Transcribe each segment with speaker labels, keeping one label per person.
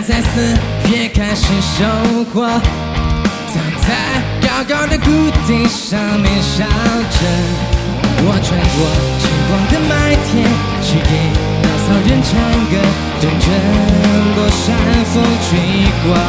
Speaker 1: 在4月开始收获，躺在高高的谷地上面笑着。我穿过晴光的麦田，去给稻草人唱歌，等着落山风吹过。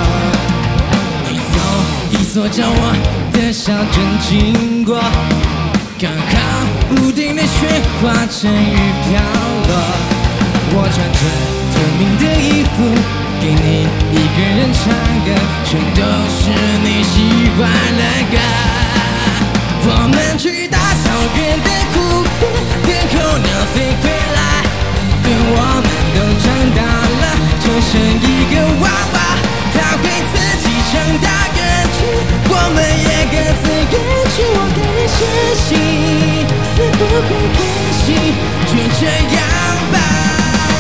Speaker 1: 一座叫我的小镇经过，刚好屋顶的雪化成雨飘落。我穿着透明的衣服，给你一个人唱歌，全都是你喜欢的歌。我们去大草原的湖边，天候鸟飞回来，等我们都长大了，就剩一个娃娃，他会自己唱大歌曲，我们也各自远去。我给你写信，你不会回信，就这样吧。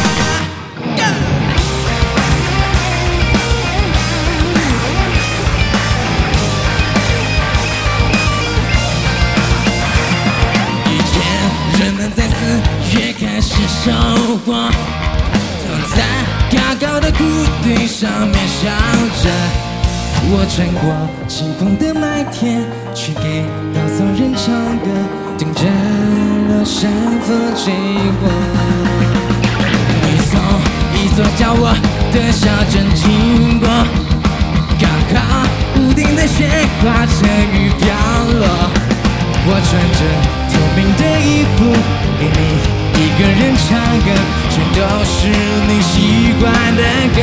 Speaker 1: 人们在4月开始收获，躺在高高的谷堆上面笑着。我穿过晴空的麦田，去给稻草人唱歌，等着落山风吹过。你从一座叫我的小镇经过，刚好屋顶的雪化成雨飘落。我穿着透明的衣服，给你一个人唱歌，全都是你喜欢的歌。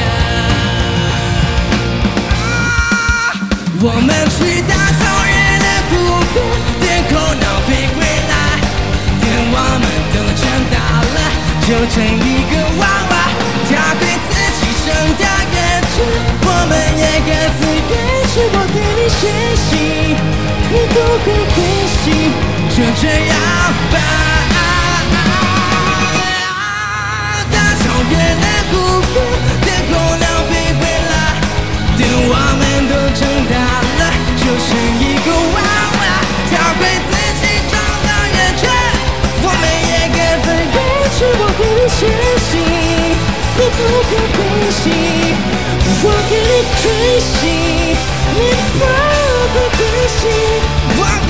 Speaker 1: 我们去大草原的湖边，天空鸟飞回来，等我们都长大了，就成一个娃娃，他会自己唱大歌曲，我们也各自远去。我给你写信，你不会回信，就这样吧。大草原的湖边，天空鸟飞回来，等我们都长大了，就剩一个娃娃，他会自己长大远去，我们也各自远去。我给你写信，你不会回信，我给你追信，你不会回信。